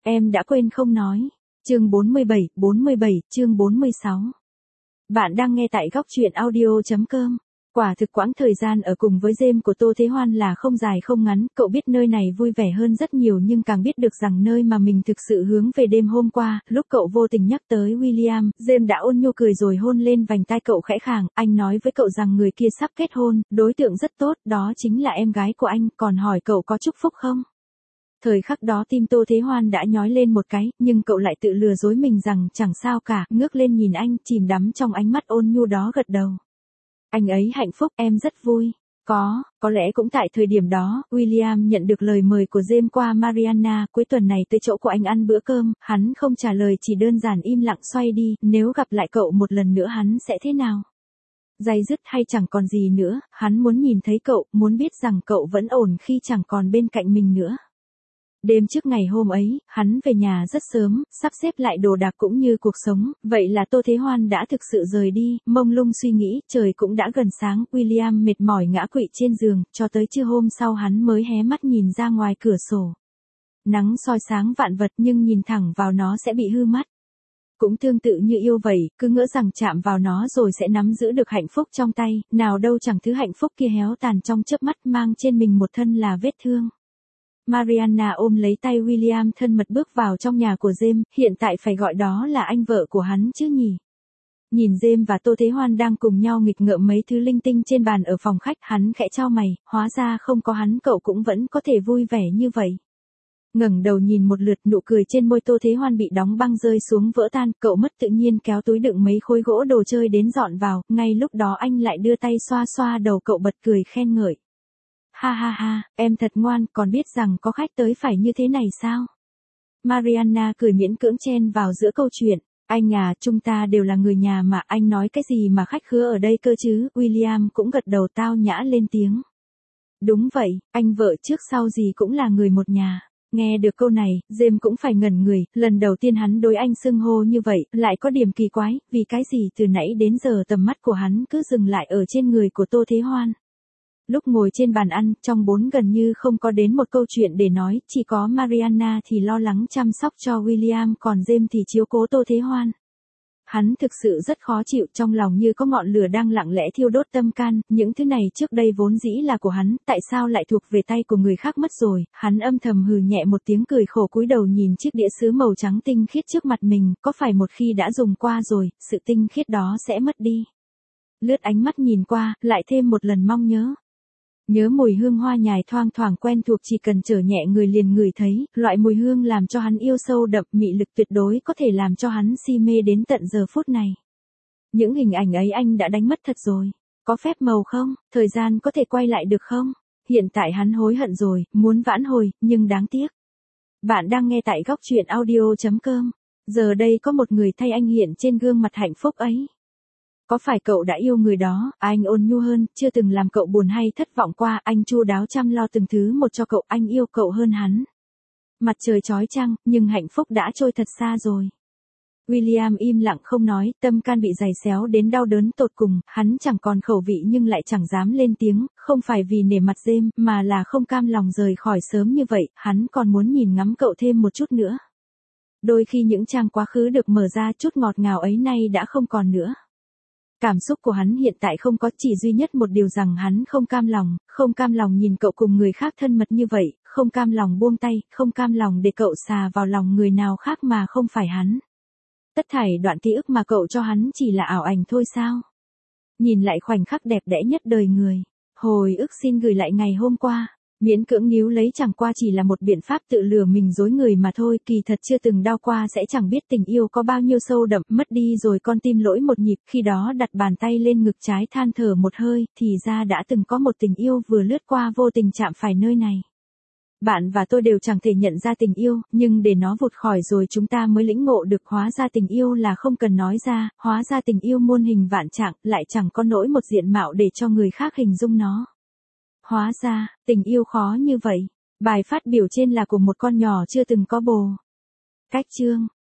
Em đã quên không nói. Chương 47, chương 46. Bạn đang nghe tại góc truyện audio.com. Quả thực quãng thời gian ở cùng với James của Tô Thế Hoan là không dài không ngắn, cậu biết nơi này vui vẻ hơn rất nhiều nhưng càng biết được rằng nơi mà mình thực sự hướng về đêm hôm qua, lúc cậu vô tình nhắc tới William, James đã ôn nhu cười rồi hôn lên vành tai cậu khẽ khàng, anh nói với cậu rằng người kia sắp kết hôn, đối tượng rất tốt, đó chính là em gái của anh, còn hỏi cậu có chúc phúc không? Thời khắc đó tim Tô Thế Hoan đã nhói lên một cái, nhưng cậu lại tự lừa dối mình rằng chẳng sao cả, ngước lên nhìn anh, chìm đắm trong ánh mắt ôn nhu đó gật đầu. Anh ấy hạnh phúc, em rất vui. Có lẽ cũng tại thời điểm đó, William nhận được lời mời của James qua Mariana, cuối tuần này tới chỗ của anh ăn bữa cơm, hắn không trả lời chỉ đơn giản im lặng xoay đi, nếu gặp lại cậu một lần nữa hắn sẽ thế nào? Day dứt hay chẳng còn gì nữa, hắn muốn nhìn thấy cậu, muốn biết rằng cậu vẫn ổn khi chẳng còn bên cạnh mình nữa. Đêm trước ngày hôm ấy, hắn về nhà rất sớm, sắp xếp lại đồ đạc cũng như cuộc sống, vậy là Tô Thế Hoan đã thực sự rời đi, mông lung suy nghĩ, trời cũng đã gần sáng, William mệt mỏi ngã quỵ trên giường, cho tới trưa hôm sau hắn mới hé mắt nhìn ra ngoài cửa sổ. Nắng soi sáng vạn vật nhưng nhìn thẳng vào nó sẽ bị hư mắt. Cũng tương tự như yêu vậy, cứ ngỡ rằng chạm vào nó rồi sẽ nắm giữ được hạnh phúc trong tay, nào đâu chẳng thứ hạnh phúc kia héo tàn trong chớp mắt mang trên mình một thân là vết thương. Mariana ôm lấy tay William thân mật bước vào trong nhà của James, hiện tại phải gọi đó là anh vợ của hắn chứ nhỉ. Nhìn James và Tô Thế Hoan đang cùng nhau nghịch ngợm mấy thứ linh tinh trên bàn ở phòng khách, hắn khẽ chau mày, hóa ra không có hắn cậu cũng vẫn có thể vui vẻ như vậy. Ngẩng đầu nhìn một lượt, nụ cười trên môi Tô Thế Hoan bị đóng băng rơi xuống vỡ tan, cậu mất tự nhiên kéo túi đựng mấy khối gỗ đồ chơi đến dọn vào, ngay lúc đó anh lại đưa tay xoa xoa đầu cậu bật cười khen ngợi. Ha ha ha, em thật ngoan, còn biết rằng có khách tới phải như thế này sao? Mariana cười miễn cưỡng chen vào giữa câu chuyện. Anh à, chúng ta đều là người nhà mà, anh nói cái gì mà khách khứa ở đây cơ chứ? William cũng gật đầu tao nhã lên tiếng. Đúng vậy, anh vợ trước sau gì cũng là người một nhà. Nghe được câu này, James cũng phải ngẩn người, lần đầu tiên hắn đối anh xưng hô như vậy, lại có điểm kỳ quái, vì cái gì từ nãy đến giờ tầm mắt của hắn cứ dừng lại ở trên người của Tô Thế Hoan. Lúc ngồi trên bàn ăn, trong bốn gần như không có đến một câu chuyện để nói, chỉ có Mariana thì lo lắng chăm sóc cho William, còn James thì chiếu cố Tô Thế Hoan. Hắn thực sự rất khó chịu, trong lòng như có ngọn lửa đang lặng lẽ thiêu đốt tâm can, những thứ này trước đây vốn dĩ là của hắn, tại sao lại thuộc về tay của người khác mất rồi, hắn âm thầm hừ nhẹ một tiếng cười khổ cúi đầu nhìn chiếc đĩa sứ màu trắng tinh khiết trước mặt mình, có phải một khi đã dùng qua rồi, sự tinh khiết đó sẽ mất đi. Lướt ánh mắt nhìn qua, lại thêm một lần mong nhớ. Nhớ mùi hương hoa nhài thoang thoảng quen thuộc, chỉ cần trở nhẹ người liền ngửi thấy, loại mùi hương làm cho hắn yêu sâu đậm, mị lực tuyệt đối có thể làm cho hắn si mê đến tận giờ phút này. Những hình ảnh ấy anh đã đánh mất thật rồi. Có phép màu không? Thời gian có thể quay lại được không? Hiện tại hắn hối hận rồi, muốn vãn hồi, nhưng đáng tiếc. Bạn đang nghe tại góc truyện audio.com. Giờ đây có một người thay anh hiện trên gương mặt hạnh phúc ấy. Có phải cậu đã yêu người đó? Anh ôn nhu hơn, chưa từng làm cậu buồn hay thất vọng qua, anh chu đáo chăm lo từng thứ một cho cậu, anh yêu cậu hơn hắn. Mặt trời chói chang, nhưng hạnh phúc đã trôi thật xa rồi. William im lặng không nói, tâm can bị giày xéo đến đau đớn tột cùng, hắn chẳng còn khẩu vị nhưng lại chẳng dám lên tiếng, không phải vì nể mặt James, mà là không cam lòng rời khỏi sớm như vậy, hắn còn muốn nhìn ngắm cậu thêm một chút nữa. Đôi khi những trang quá khứ được mở ra, chút ngọt ngào ấy nay đã không còn nữa. Cảm xúc của hắn hiện tại không có, chỉ duy nhất một điều rằng hắn không cam lòng nhìn cậu cùng người khác thân mật như vậy, không cam lòng buông tay, không cam lòng để cậu xà vào lòng người nào khác mà không phải hắn. Tất thảy đoạn ký ức mà cậu cho hắn chỉ là ảo ảnh thôi sao? Nhìn lại khoảnh khắc đẹp đẽ nhất đời người, hồi ức xin gửi lại ngày hôm qua. Miễn cưỡng níu lấy chẳng qua chỉ là một biện pháp tự lừa mình dối người mà thôi, kỳ thật chưa từng đau qua sẽ chẳng biết tình yêu có bao nhiêu sâu đậm, mất đi rồi con tim lỗi một nhịp, khi đó đặt bàn tay lên ngực trái than thở một hơi, thì ra đã từng có một tình yêu vừa lướt qua vô tình chạm phải nơi này. Bạn và tôi đều chẳng thể nhận ra tình yêu, nhưng để nó vụt khỏi rồi chúng ta mới lĩnh ngộ được, hóa ra tình yêu là không cần nói ra, hóa ra tình yêu muôn hình vạn trạng, lại chẳng có nỗi một diện mạo để cho người khác hình dung nó. Hóa ra, tình yêu khó như vậy. Bài phát biểu trên là của một con nhỏ chưa từng có bồ. Cách chương